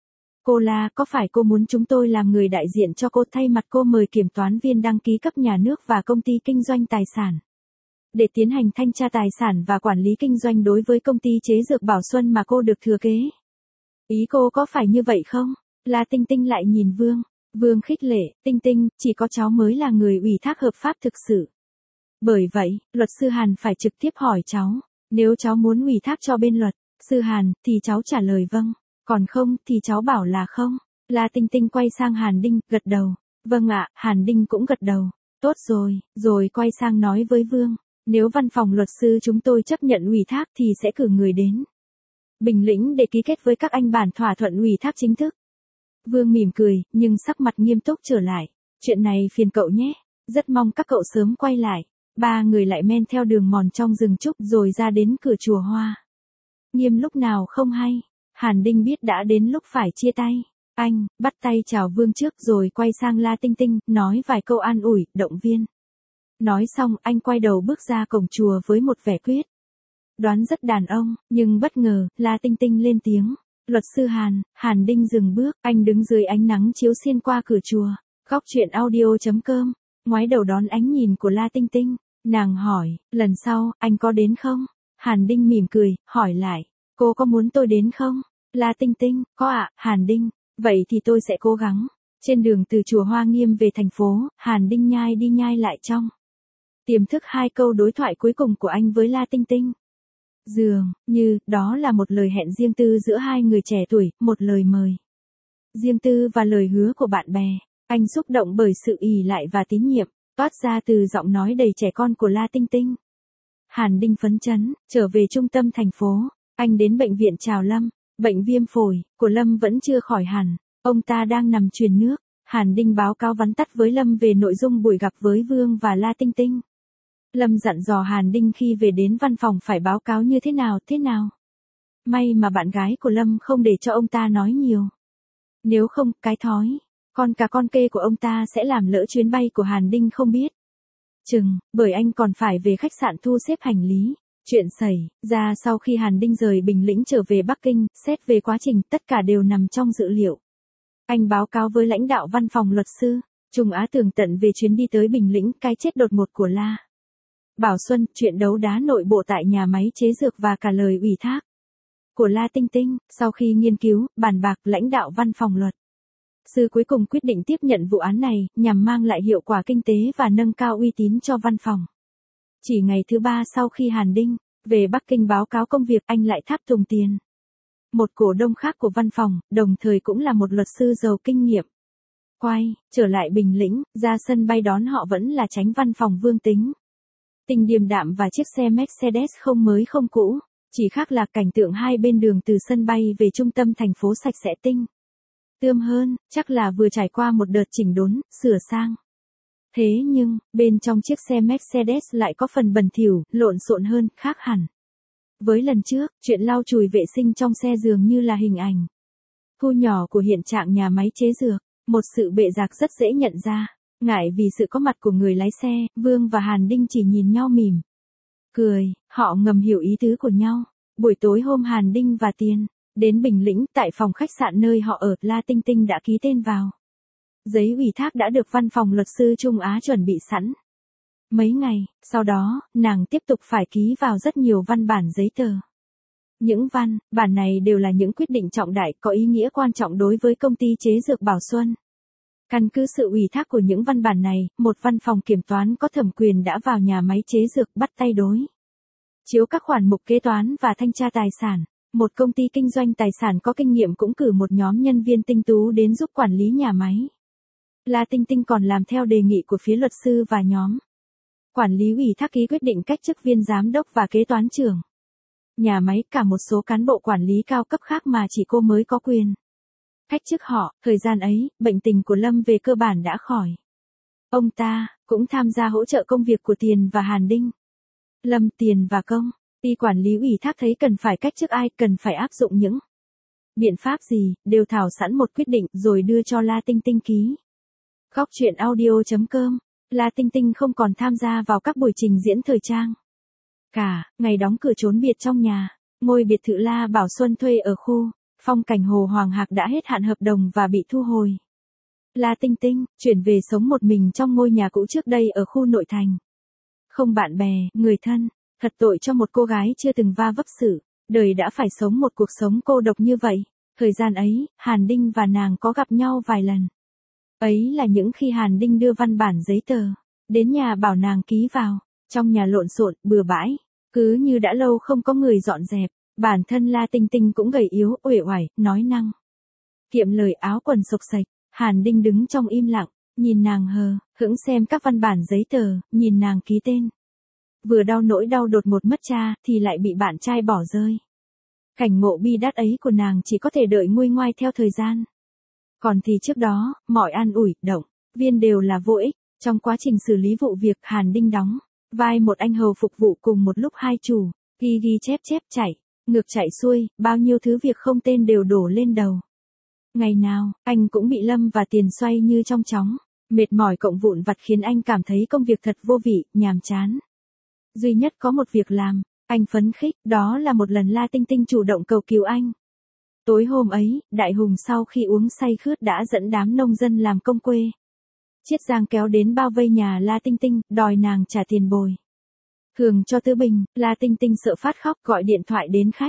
Cô La, có phải cô muốn chúng tôi làm người đại diện cho cô, thay mặt cô mời kiểm toán viên đăng ký cấp nhà nước và công ty kinh doanh tài sản để tiến hành thanh tra tài sản và quản lý kinh doanh đối với công ty chế dược Bảo Xuân mà cô được thừa kế? Ý cô có phải như vậy không? La Tinh Tinh lại nhìn Vương. Vương khích lệ, Tinh Tinh, chỉ có cháu mới là người ủy thác hợp pháp thực sự. Bởi vậy, luật sư Hàn phải trực tiếp hỏi cháu, nếu cháu muốn ủy thác cho bên luật sư Hàn, thì cháu trả lời vâng, còn không, thì cháu bảo là không. La Tinh Tinh quay sang Hàn Đinh, gật đầu. Vâng ạ, Hàn Đinh cũng gật đầu. Tốt rồi, rồi quay sang nói với Vương, nếu văn phòng luật sư chúng tôi chấp nhận ủy thác thì sẽ cử người đến Bình Lĩnh để ký kết với các anh bản thỏa thuận ủy thác chính thức. Vương mỉm cười, nhưng sắc mặt nghiêm túc trở lại. Chuyện này phiền cậu nhé, rất mong các cậu sớm quay lại. Ba người lại men theo đường mòn trong rừng trúc rồi ra đến cửa chùa Hoa. Nghiêm lúc nào không hay, Hàn Đinh biết đã đến lúc phải chia tay. Anh, bắt tay chào Vương trước rồi quay sang La Tinh Tinh, nói vài câu an ủi, động viên. Nói xong, anh quay đầu bước ra cổng chùa với một vẻ quyết đoán rất đàn ông, nhưng bất ngờ, La Tinh Tinh lên tiếng. Luật sư Hàn, Hàn Đinh dừng bước, anh đứng dưới ánh nắng chiếu xuyên qua cửa chùa. Góc chuyện audio chấm com, ngoái đầu đón ánh nhìn của La Tinh Tinh. Nàng hỏi, lần sau, anh có đến không? Hàn Đinh mỉm cười, hỏi lại, cô có muốn tôi đến không? La Tinh Tinh, có ạ, Hàn Đinh, vậy thì tôi sẽ cố gắng. Trên đường từ chùa Hoa Nghiêm về thành phố, Hàn Đinh nhai đi nhai lại trong tiềm thức hai câu đối thoại cuối cùng của anh với La Tinh Tinh. Dường như, đó là một lời hẹn riêng tư giữa hai người trẻ tuổi, một lời mời riêng tư và lời hứa của bạn bè. Anh xúc động bởi sự ỷ lại và tín nhiệm, toát ra từ giọng nói đầy trẻ con của La Tinh Tinh. Hàn Đinh phấn chấn, trở về trung tâm thành phố, anh đến bệnh viện chào Lâm. Bệnh viêm phổi của Lâm vẫn chưa khỏi hẳn, ông ta đang nằm truyền nước. Hàn Đinh báo cáo vắn tắt với Lâm về nội dung buổi gặp với Vương và La Tinh Tinh. Lâm dặn dò Hàn Đinh khi về đến văn phòng phải báo cáo như thế nào, thế nào. May mà bạn gái của Lâm không để cho ông ta nói nhiều. Nếu không, cái thói, con cả con kê của ông ta sẽ làm lỡ chuyến bay của Hàn Đinh không biết chừng, bởi anh còn phải về khách sạn thu xếp hành lý. Chuyện xảy ra sau khi Hàn Đinh rời Bình Lĩnh trở về Bắc Kinh, xét về quá trình, tất cả đều nằm trong dự liệu. Anh báo cáo với lãnh đạo văn phòng luật sư Trung Á tường tận về chuyến đi tới Bình Lĩnh, cái chết đột ngột của La Bảo Xuân, chuyện đấu đá nội bộ tại nhà máy chế dược và cả lời ủy thác của La Tinh Tinh. Sau khi nghiên cứu, bàn bạc, lãnh đạo văn phòng luật sư cuối cùng quyết định tiếp nhận vụ án này, nhằm mang lại hiệu quả kinh tế và nâng cao uy tín cho văn phòng. Chỉ ngày thứ ba sau khi Hàn Đinh về Bắc Kinh báo cáo công việc, anh lại tháp tùng tiền. Một cổ đông khác của văn phòng, đồng thời cũng là một luật sư giàu kinh nghiệm. Quay, trở lại Bình Lĩnh, ra sân bay đón họ vẫn là chánh văn phòng Vương Tính. Tình điềm đạm và chiếc xe Mercedes không mới không cũ, chỉ khác là cảnh tượng hai bên đường từ sân bay về trung tâm thành phố sạch sẽ tinh tươm hơn, chắc là vừa trải qua một đợt chỉnh đốn, sửa sang. Thế nhưng, bên trong chiếc xe Mercedes lại có phần bẩn thỉu, lộn xộn hơn, khác hẳn. Với lần trước, chuyện lau chùi vệ sinh trong xe dường như là hình ảnh thu nhỏ của hiện trạng nhà máy chế dược, một sự bệ rạc rất dễ nhận ra. Ngại vì sự có mặt của người lái xe, Vương và Hàn Đinh chỉ nhìn nhau mỉm cười, họ ngầm hiểu ý tứ của nhau. Buổi tối hôm Hàn Đinh và Tiền đến Bình Lĩnh, tại phòng khách sạn nơi họ ở, La Tinh Tinh đã ký tên vào giấy ủy thác đã được văn phòng luật sư Trung Á chuẩn bị sẵn. Mấy ngày sau đó, nàng tiếp tục phải ký vào rất nhiều văn bản giấy tờ. Những văn bản này đều là những quyết định trọng đại, có ý nghĩa quan trọng đối với công ty chế dược Bảo Xuân. Căn cứ sự ủy thác của những văn bản này, một văn phòng kiểm toán có thẩm quyền đã vào nhà máy chế dược bắt tay đối chiếu các khoản mục kế toán và thanh tra tài sản. Một công ty kinh doanh tài sản có kinh nghiệm cũng cử một nhóm nhân viên tinh tú đến giúp quản lý nhà máy. La Tinh Tinh còn làm theo đề nghị của phía luật sư và nhóm quản lý ủy thác ký quyết định cách chức viên giám đốc và kế toán trưởng nhà máy, cả một số cán bộ quản lý cao cấp khác mà chỉ cô mới có quyền cách chức họ. Thời gian ấy, bệnh tình của Lâm về cơ bản đã khỏi. Ông ta cũng tham gia hỗ trợ công việc của Tiền và Hàn Đinh. Lâm, Tiền và công ty quản lý ủy thác thấy cần phải cách chức ai, cần phải áp dụng những biện pháp gì, đều thảo sẵn một quyết định rồi đưa cho La Tinh Tinh ký. Góc chuyện audio chấm com, La Tinh Tinh không còn tham gia vào các buổi trình diễn thời trang cả, ngày đóng cửa trốn biệt trong nhà. Ngôi biệt thự La Bảo Xuân thuê ở khu phong cảnh Hồ Hoàng Hạc đã hết hạn hợp đồng và bị thu hồi. La Tinh Tinh chuyển về sống một mình trong ngôi nhà cũ trước đây ở khu nội thành. Không bạn bè, người thân, thật tội cho một cô gái chưa từng va vấp sự đời đã phải sống một cuộc sống cô độc như vậy. Thời gian ấy, Hàn Đinh và nàng có gặp nhau vài lần. Ấy là những khi Hàn Đinh đưa văn bản giấy tờ đến nhà bảo nàng ký vào. Trong nhà lộn xộn, bừa bãi, cứ như đã lâu không có người dọn dẹp. Bản thân La Tinh Tinh cũng gầy yếu, uể oải, nói năng kiệm lời, áo quần xộc xệch. Hàn Đinh đứng trong im lặng, nhìn nàng hờ hững xem các văn bản giấy tờ, nhìn nàng ký tên. Vừa đau nỗi đau đột một mất cha, thì lại bị bạn trai bỏ rơi. Cảnh ngộ bi đát ấy của nàng chỉ có thể đợi nguôi ngoai theo thời gian. Còn thì trước đó, mọi an ủi, động viên đều là vô ích. Trong quá trình xử lý vụ việc, Hàn Đinh đóng vai một anh hầu phục vụ cùng một lúc hai chủ, ghi ghi chép chép, chạy ngược chạy xuôi, bao nhiêu thứ việc không tên đều đổ lên đầu. Ngày nào, anh cũng bị Lâm và Tiền xoay như trong chóng. Mệt mỏi cộng vụn vặt khiến anh cảm thấy công việc thật vô vị, nhàm chán. Duy nhất có một việc làm, anh phấn khích, đó là một lần La Tinh Tinh chủ động cầu cứu anh. Tối hôm ấy, Đại Hùng sau khi uống say khướt đã dẫn đám nông dân làm công quê Chiết Giang kéo đến bao vây nhà La Tinh Tinh, đòi nàng trả tiền bồi thường cho Tư Bình. La Tinh Tinh sợ phát khóc, gọi điện thoại đến khách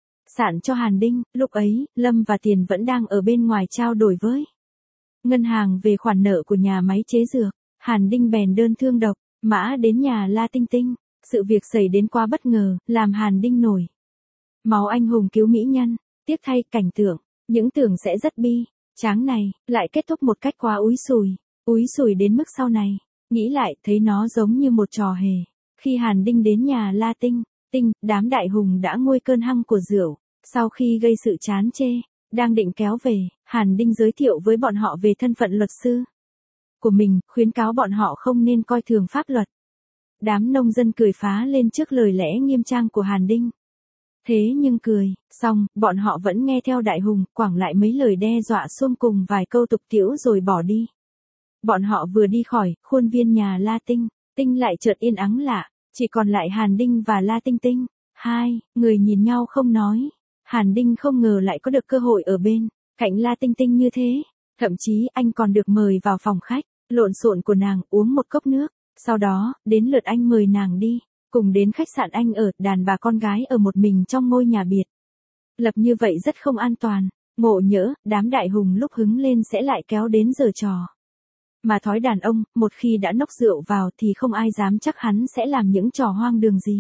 sạn cho Hàn Đinh. Lúc ấy, Lâm và Tiền vẫn đang ở bên ngoài trao đổi với ngân hàng về khoản nợ của nhà máy chế dược. Hàn Đinh bèn đơn thương độc mã đến nhà La Tinh Tinh. Sự việc xảy đến quá bất ngờ, làm Hàn Đinh nổi máu anh hùng cứu mỹ nhân. Tiếc thay, cảnh tượng, những tưởng sẽ rất bi tráng này, lại kết thúc một cách quá úi xùi. Úi xùi đến mức sau này, nghĩ lại thấy nó giống như một trò hề. Khi Hàn Đinh đến nhà La Tinh Tinh, đám Đại Hùng đã nguôi cơn hăng của rượu. Sau khi gây sự chán chê, đang định kéo về, Hàn Đinh giới thiệu với bọn họ về thân phận luật sư của mình, khuyến cáo bọn họ không nên coi thường pháp luật. Đám nông dân cười phá lên trước lời lẽ nghiêm trang của Hàn Đinh. Thế nhưng cười, xong, bọn họ vẫn nghe theo Đại Hùng, quẳng lại mấy lời đe dọa xuông cùng vài câu tục tĩu rồi bỏ đi. Bọn họ vừa đi khỏi, khuôn viên nhà La Tinh Tinh lại chợt yên ắng lạ, chỉ còn lại Hàn Đinh và La Tinh Tinh. Hai người nhìn nhau không nói. Hàn Đinh không ngờ lại có được cơ hội ở bên cạnh La Tinh Tinh như thế. Thậm chí anh còn được mời vào phòng khách lộn xộn của nàng uống một cốc nước. Sau đó, đến lượt anh mời nàng đi cùng đến khách sạn anh ở. Đàn bà con gái ở một mình trong ngôi nhà biệt lập như vậy rất không an toàn. Ngộ nhỡ, đám Đại Hùng lúc hứng lên sẽ lại kéo đến giở trò. Mà thói đàn ông, một khi đã nốc rượu vào thì không ai dám chắc hắn sẽ làm những trò hoang đường gì.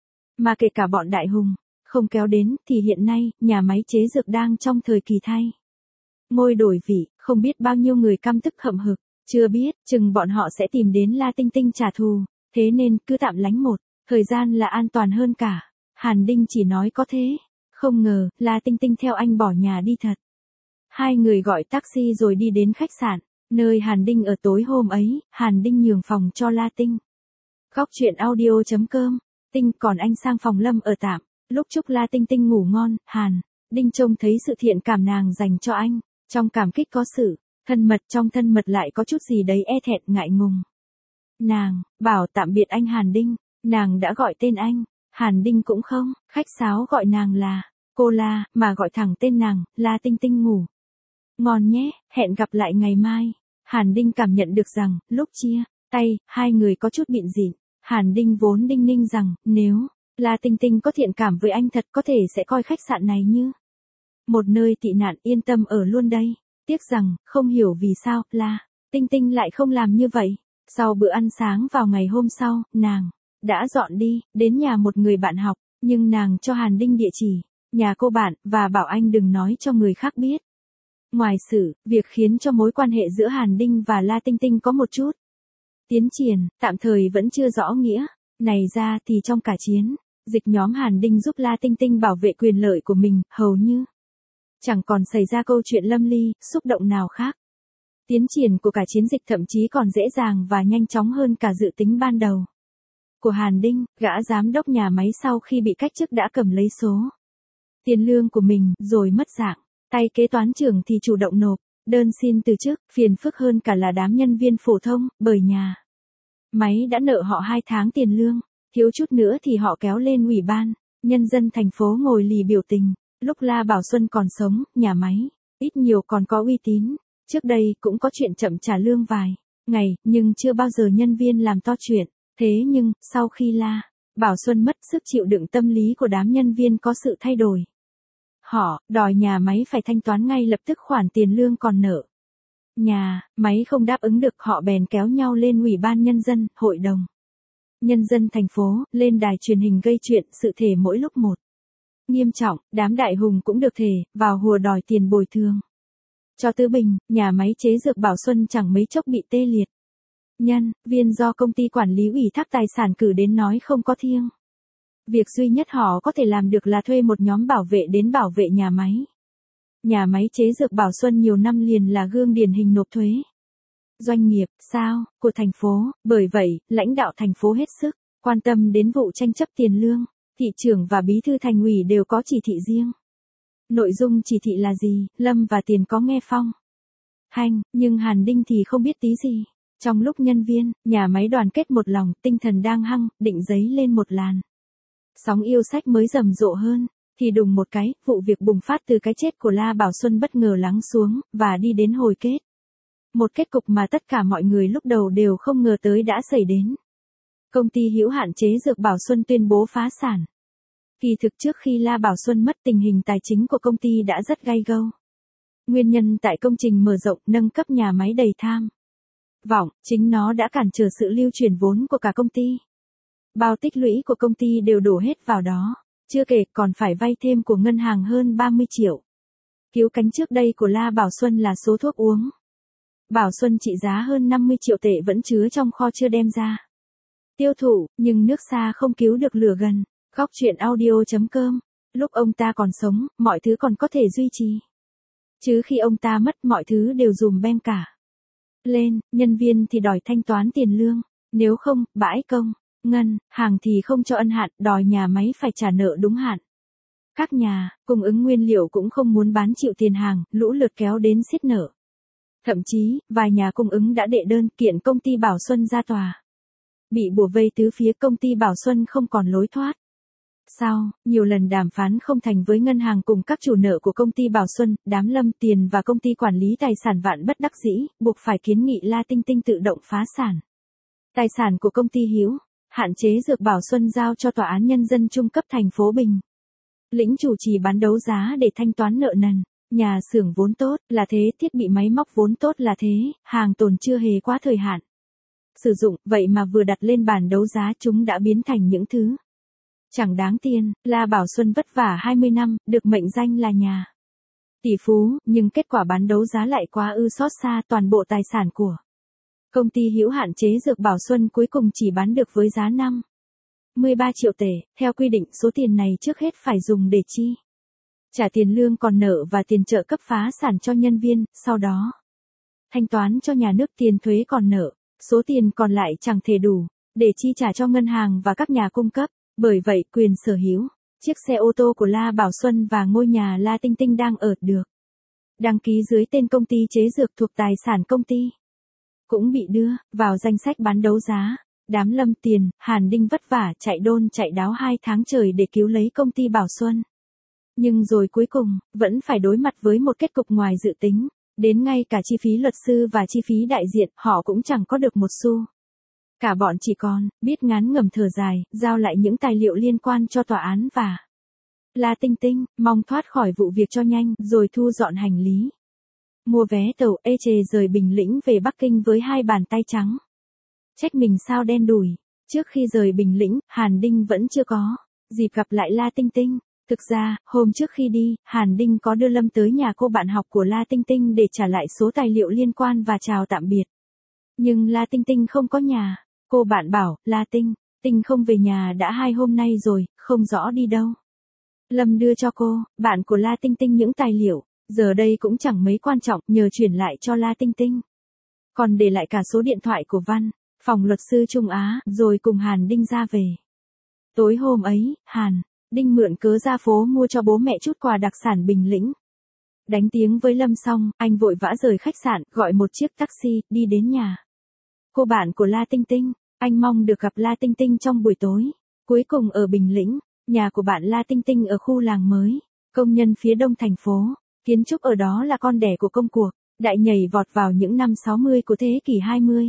Mà kể cả bọn Đại Hùng không kéo đến, thì hiện nay, nhà máy chế dược đang trong thời kỳ thay ngôi đổi vị, không biết bao nhiêu người căm tức hậm hực. Chưa biết, chừng bọn họ sẽ tìm đến La Tinh Tinh trả thù. Thế nên, cứ tạm lánh một thời gian là an toàn hơn cả. Hàn Đinh chỉ nói có thế. Không ngờ, La Tinh Tinh theo anh bỏ nhà đi thật. Hai người gọi taxi rồi đi đến khách sạn nơi Hàn Đinh ở tối hôm ấy. Hàn Đinh nhường phòng cho La Tinh. Góc truyện audio chấm com. Tinh còn anh sang phòng Lâm ở tạm. Lúc chúc La Tinh Tinh ngủ ngon, Hàn Đinh trông thấy sự thiện cảm nàng dành cho anh. Trong cảm kích có sự thân mật, trong thân mật lại có chút gì đấy e thẹn ngại ngùng. Nàng bảo tạm biệt anh Hàn Đinh. Nàng đã gọi tên anh. Hàn Đinh cũng không khách sáo gọi nàng là cô La, mà gọi thẳng tên nàng, La Tinh Tinh ngủ ngon nhé, hẹn gặp lại ngày mai. Hàn Đinh cảm nhận được rằng, lúc chia tay, hai người có chút bịn dịn. Hàn Đinh vốn đinh ninh rằng, nếu La Tinh Tinh có thiện cảm với anh thật có thể sẽ coi khách sạn này như một nơi tị nạn, yên tâm ở luôn đây. Tiếc rằng, không hiểu vì sao, La Tinh Tinh lại không làm như vậy. Sau bữa ăn sáng vào ngày hôm sau, nàng đã dọn đi, đến nhà một người bạn học, nhưng nàng cho Hàn Đinh địa chỉ nhà cô bạn, và bảo anh đừng nói cho người khác biết. Ngoài sự, việc khiến cho mối quan hệ giữa Hàn Đinh và La Tinh Tinh có một chút tiến triển, tạm thời vẫn chưa rõ nghĩa. Này ra thì trong cả chiến dịch nhóm Hàn Đinh giúp La Tinh Tinh bảo vệ quyền lợi của mình, hầu như chẳng còn xảy ra câu chuyện lâm ly, xúc động nào khác. Tiến triển của cả chiến dịch thậm chí còn dễ dàng và nhanh chóng hơn cả dự tính ban đầu của Hàn Đinh. Gã giám đốc nhà máy sau khi bị cách chức đã cầm lấy số tiền lương của mình, rồi mất dạng. Tay kế toán trưởng thì chủ động nộp đơn xin từ chức. Phiền phức hơn cả là đám nhân viên phổ thông, bởi nhà máy đã nợ họ hai tháng tiền lương. Thiếu chút nữa thì họ kéo lên ủy ban nhân dân thành phố ngồi lì biểu tình. Lúc La Bảo Xuân còn sống, nhà máy ít nhiều còn có uy tín. Trước đây cũng có chuyện chậm trả lương vài ngày, nhưng chưa bao giờ nhân viên làm to chuyện. Thế nhưng, sau khi La Bảo Xuân mất, sức chịu đựng tâm lý của đám nhân viên có sự thay đổi. họ đòi nhà máy phải thanh toán ngay lập tức khoản tiền lương còn nợ. Nhà máy không đáp ứng được, họ bèn kéo nhau lên Ủy ban Nhân dân, Hội đồng Nhân dân thành phố, lên đài truyền hình gây chuyện, sự thể mỗi lúc một nghiêm trọng, đám đại hùng cũng được thể, vào hùa đòi tiền bồi thường. Cho Tứ Bình, nhà máy chế dược Bảo Xuân chẳng mấy chốc bị tê liệt. Nhân viên do công ty quản lý ủy thác tài sản cử đến nói không có thiêng. Việc duy nhất họ có thể làm được là thuê một nhóm bảo vệ đến bảo vệ nhà máy. Nhà máy chế dược Bảo Xuân nhiều năm liền là gương điển hình nộp thuế. Doanh nghiệp, sao, của thành phố, bởi vậy, lãnh đạo thành phố hết sức quan tâm đến vụ tranh chấp tiền lương. Thị trưởng và bí thư thành ủy đều có chỉ thị riêng. Nội dung chỉ thị là gì, Lâm và Tiền có nghe phong hành, nhưng Hàn Đinh thì không biết tí gì. Trong lúc nhân viên, nhà máy đoàn kết một lòng, tinh thần đang hăng, định dấy lên một làn sóng yêu sách mới rầm rộ hơn, thì đùng một cái, vụ việc bùng phát từ cái chết của La Bảo Xuân bất ngờ lắng xuống, và đi đến hồi kết. Một kết cục mà tất cả mọi người lúc đầu đều không ngờ tới đã xảy đến. Công ty hữu hạn chế dược Bảo Xuân tuyên bố phá sản. Kỳ thực trước khi La Bảo Xuân mất, tình hình tài chính của công ty đã rất gay go. Nguyên nhân tại công trình mở rộng, nâng cấp nhà máy đầy tham vọng, chính nó đã cản trở sự lưu chuyển vốn của cả công ty. Bao tích lũy của công ty đều đổ hết vào đó, chưa kể còn phải vay thêm của ngân hàng hơn ba mươi triệu. Cứu cánh trước đây của La Bảo Xuân là số thuốc uống Bảo Xuân trị giá hơn năm mươi triệu tệ vẫn chứa trong kho chưa đem ra tiêu thụ, nhưng nước xa không cứu được lửa gần. Góc truyện audio chấm com. Lúc ông ta còn sống, mọi thứ còn có thể duy trì. Chứ khi ông ta mất, mọi thứ đều dùm beng cả lên, nhân viên thì đòi thanh toán tiền lương, nếu không, bãi công, ngân hàng thì không cho ân hạn, đòi nhà máy phải trả nợ đúng hạn. Các nhà cung ứng nguyên liệu cũng không muốn bán chịu tiền hàng, lũ lượt kéo đến xiết nợ. Thậm chí, vài nhà cung ứng đã đệ đơn kiện công ty Bảo Xuân ra tòa. Bị bủa vây tứ phía, công ty Bảo Xuân không còn lối thoát. Sau, nhiều lần đàm phán không thành với ngân hàng cùng các chủ nợ của công ty Bảo Xuân, đám Lâm Tiền và công ty quản lý tài sản Vạn bất đắc dĩ, buộc phải kiến nghị La Tinh Tinh tự động phá sản. Tài sản của công ty hữu hạn chế dược Bảo Xuân giao cho Tòa án Nhân dân trung cấp thành phố Bình Lĩnh chủ trì bán đấu giá để thanh toán nợ nần. Nhà xưởng vốn tốt là thế, thiết bị máy móc vốn tốt là thế, hàng tồn chưa hề quá thời hạn sử dụng, vậy mà vừa đặt lên bàn đấu giá chúng đã biến thành những thứ chẳng đáng tiền. La Bảo Xuân vất vả hai mươi năm, được mệnh danh là nhà tỷ phú, nhưng kết quả bán đấu giá lại quá ư xót xa, toàn bộ tài sản của công ty hữu hạn chế dược Bảo Xuân cuối cùng chỉ bán được với giá năm mươi ba triệu tệ. Theo quy định, số tiền này trước hết phải dùng để chi trả tiền lương còn nợ và tiền trợ cấp phá sản cho nhân viên, sau đó thanh toán cho nhà nước tiền thuế còn nợ. Số tiền còn lại chẳng thể đủ để chi trả cho ngân hàng và các nhà cung cấp. Bởi vậy, quyền sở hữu chiếc xe ô tô của La Bảo Xuân và ngôi nhà La Tinh Tinh đang ở được đăng ký dưới tên công ty chế dược thuộc tài sản công ty cũng bị đưa vào danh sách bán đấu giá. Đám Lâm Tiền, Hàn Đinh vất vả chạy đôn chạy đáo hai tháng trời để cứu lấy công ty Bảo Xuân. Nhưng rồi cuối cùng, vẫn phải đối mặt với một kết cục ngoài dự tính. Đến ngay cả chi phí luật sư và chi phí đại diện, họ cũng chẳng có được một xu. Cả bọn chỉ còn biết ngán ngẩm thở dài, giao lại những tài liệu liên quan cho tòa án và La Tinh Tinh, mong thoát khỏi vụ việc cho nhanh, rồi thu dọn hành lý. Mua vé tàu ê chề rời Bình Lĩnh về Bắc Kinh với hai bàn tay trắng. Trách mình sao đen đủi. Trước khi rời Bình Lĩnh, Hàn Đinh vẫn chưa có dịp gặp lại La Tinh Tinh. Thực ra, hôm trước khi đi, Hàn Đinh có đưa Lâm tới nhà cô bạn học của La Tinh Tinh để trả lại số tài liệu liên quan và chào tạm biệt. Nhưng La Tinh Tinh không có nhà. Cô bạn bảo, La Tinh, Tinh không về nhà đã hai hôm nay rồi, không rõ đi đâu. Lâm đưa cho cô, bạn của La Tinh Tinh những tài liệu, giờ đây cũng chẳng mấy quan trọng, nhờ chuyển lại cho La Tinh Tinh. Còn để lại cả số điện thoại của Văn, phòng luật sư Trung Á, rồi cùng Hàn Đinh ra về. Tối hôm ấy, Hàn Đinh mượn cớ ra phố mua cho bố mẹ chút quà đặc sản Bình Lĩnh. Đánh tiếng với Lâm xong, anh vội vã rời khách sạn, gọi một chiếc taxi, đi đến nhà cô bạn của La Tinh Tinh. Anh mong được gặp La Tinh Tinh trong buổi tối. Cuối cùng ở Bình Lĩnh, nhà của bạn La Tinh Tinh ở khu làng mới, công nhân phía đông thành phố. Kiến trúc ở đó là con đẻ của công cuộc, đại nhảy vọt vào những năm sáu mươi của thế kỷ hai mươi.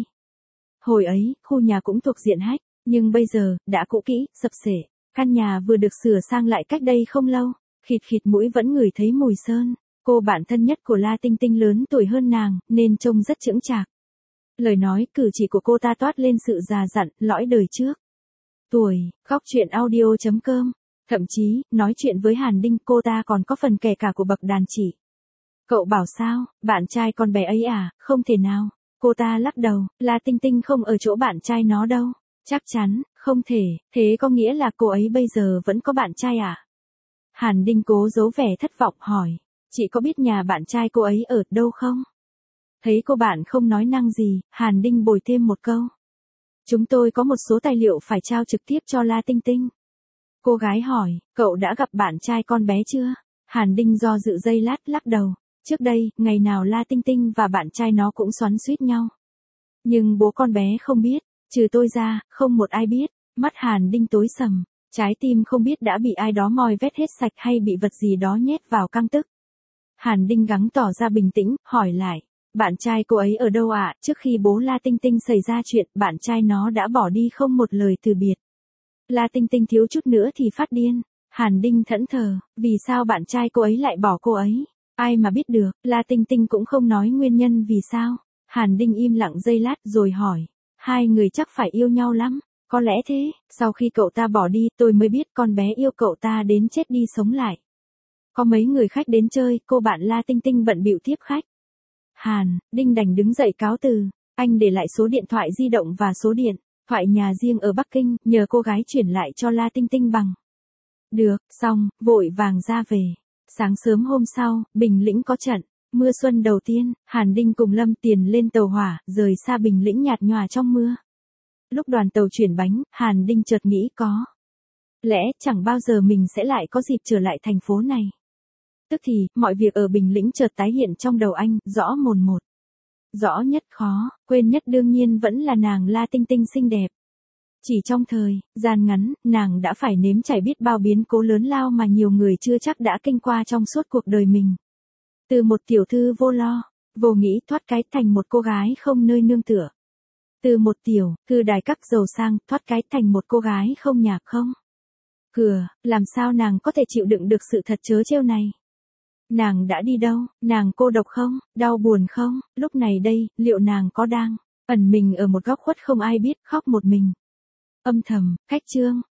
Hồi ấy, khu nhà cũng thuộc diện hách, nhưng bây giờ, đã cũ kỹ, sập xệ. Căn nhà vừa được sửa sang lại cách đây không lâu. khịt khịt mũi vẫn ngửi thấy mùi sơn. Cô bạn thân nhất của La Tinh Tinh lớn tuổi hơn nàng, nên trông rất chững chạc. Lời nói cử chỉ của cô ta toát lên sự già dặn, lõi đời trước. Tuổi, khóc chuyện audio chấm com. Thậm chí, nói chuyện với Hàn Đinh cô ta còn có phần kể cả của bậc đàn chị. Cậu bảo sao, bạn trai con bé ấy à, không thể nào. Cô ta lắc đầu, La Tinh Tinh không ở chỗ bạn trai nó đâu. Chắc chắn, không thể, thế có nghĩa là cô ấy bây giờ vẫn có bạn trai à? Hàn Đinh cố giấu vẻ thất vọng hỏi, chị có biết nhà bạn trai cô ấy ở đâu không? Thấy cô bạn không nói năng gì, Hàn Đinh bồi thêm một câu. Chúng tôi có một số tài liệu phải trao trực tiếp cho La Tinh Tinh. Cô gái hỏi, cậu đã gặp bạn trai con bé chưa? Hàn Đinh do dự giây lát lắc đầu. Trước đây, ngày nào La Tinh Tinh và bạn trai nó cũng xoắn xuýt nhau. Nhưng bố con bé không biết, trừ tôi ra, không một ai biết. Mắt Hàn Đinh tối sầm, trái tim không biết đã bị ai đó moi vét hết sạch hay bị vật gì đó nhét vào căng tức. Hàn Đinh gắng tỏ ra bình tĩnh, hỏi lại, bạn trai cô ấy ở đâu ạ? Trước khi bố La Tinh Tinh xảy ra chuyện, bạn trai nó đã bỏ đi không một lời từ biệt. La Tinh Tinh thiếu chút nữa thì phát điên. Hàn Đinh thẫn thờ, vì sao bạn trai cô ấy lại bỏ cô ấy? Ai mà biết được, La Tinh Tinh cũng không nói nguyên nhân vì sao. Hàn Đinh im lặng giây lát rồi hỏi, hai người chắc phải yêu nhau lắm. Có lẽ thế, sau khi cậu ta bỏ đi tôi mới biết con bé yêu cậu ta đến chết đi sống lại. Có mấy người khách đến chơi, cô bạn La Tinh Tinh bận bịu tiếp khách. Hàn Đinh đành đứng dậy cáo từ, anh để lại số điện thoại di động và số điện thoại nhà riêng ở Bắc Kinh, nhờ cô gái chuyển lại cho La Tinh Tinh bằng. Được, xong, vội vàng ra về. Sáng sớm hôm sau, Bình Lĩnh có trận mưa xuân đầu tiên, Hàn Đinh cùng Lâm Tiền lên tàu hỏa, rời xa Bình Lĩnh nhạt nhòa trong mưa. Lúc đoàn tàu chuyển bánh, Hàn Đinh chợt nghĩ có lẽ chẳng bao giờ mình sẽ lại có dịp trở lại thành phố này. Tức thì, mọi việc ở Bình Lĩnh chợt tái hiện trong đầu anh, rõ mồn một. Rõ nhất khó, quên nhất đương nhiên vẫn là nàng La Tinh Tinh xinh đẹp. Chỉ trong thời gian ngắn, nàng đã phải nếm trải biết bao biến cố lớn lao mà nhiều người chưa chắc đã kinh qua trong suốt cuộc đời mình. Từ một tiểu thư vô lo, vô nghĩ thoát cái thành một cô gái không nơi nương tựa. Từ một tiểu thư đài các giàu sang thoát cái thành một cô gái không nhà không cửa, làm sao nàng có thể chịu đựng được sự thật trớ trêu này? Nàng đã đi đâu, nàng cô độc không, đau buồn không, lúc này đây, liệu nàng có đang ẩn mình ở một góc khuất không ai biết, khóc một mình. Âm thầm, cách chương.